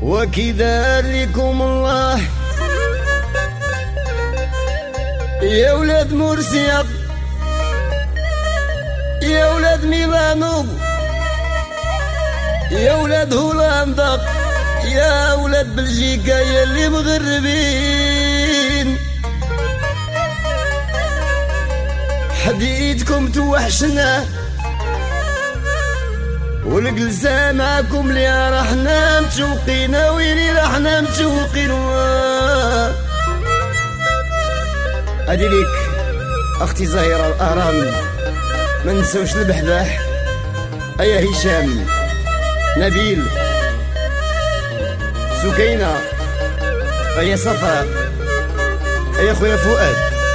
وكذا لكم الله يا ولاد مرسيا، يا ولاد ميلانو، يا ولاد هولندا، يا ولاد بلجيكا، يا اللي مغربين حديدكم توحشنا والجلسة معكم اللي راحنا متشوقين، ويلي راحنا متشوقين. هادي ليك اختي زهيرة الارام، ما نسوش البحباح، ايا هشام، نبيل، سكينة، ايا صفاء، ايا خويا فؤاد.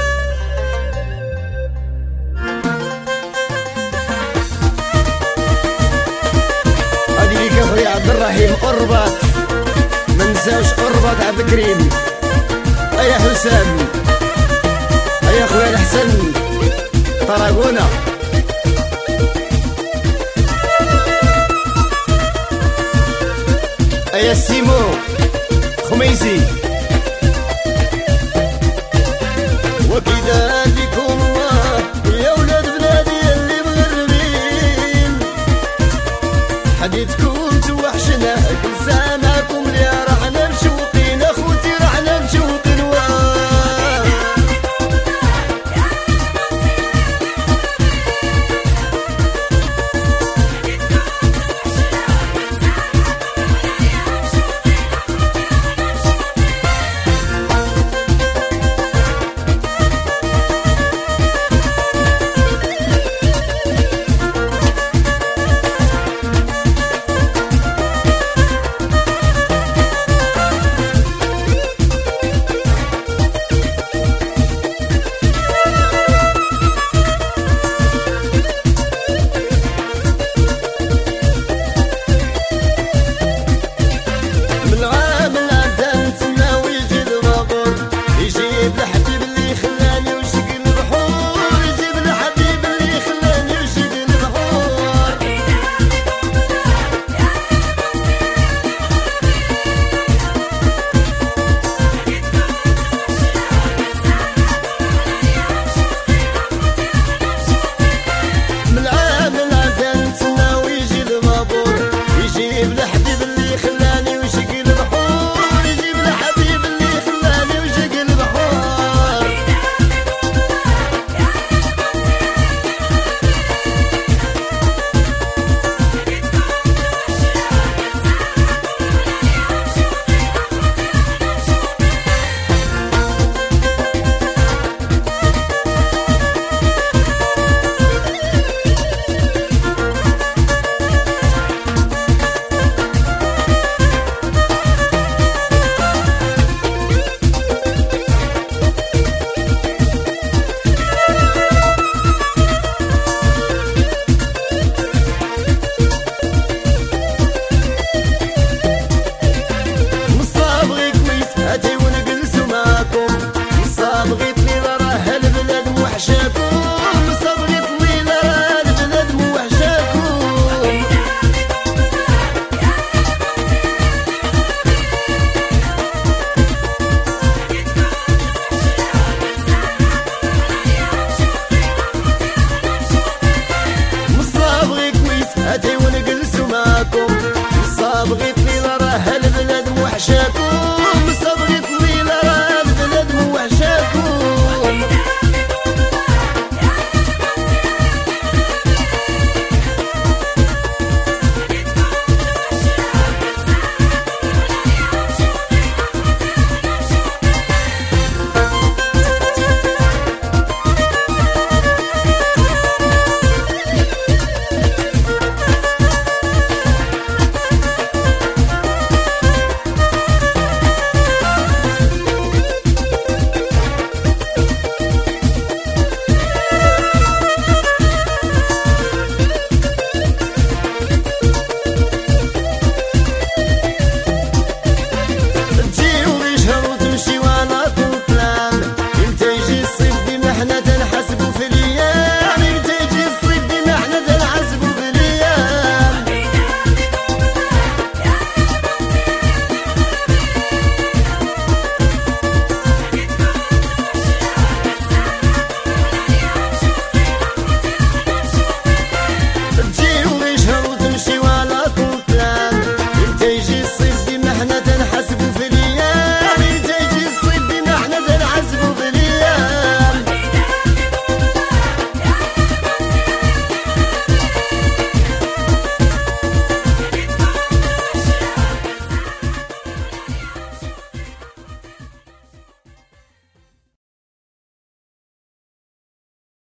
هادي ليك اخويا عبد الرحيم قربات، ما نساوش قربات عبد الكريم، ايا حسام، ايا خويا الحسن طراغونة، ايا سيمو خميسي. وكذا بكم الله يا ولاد بلادي اللي مغربين حديثكم توحشنا كل سامع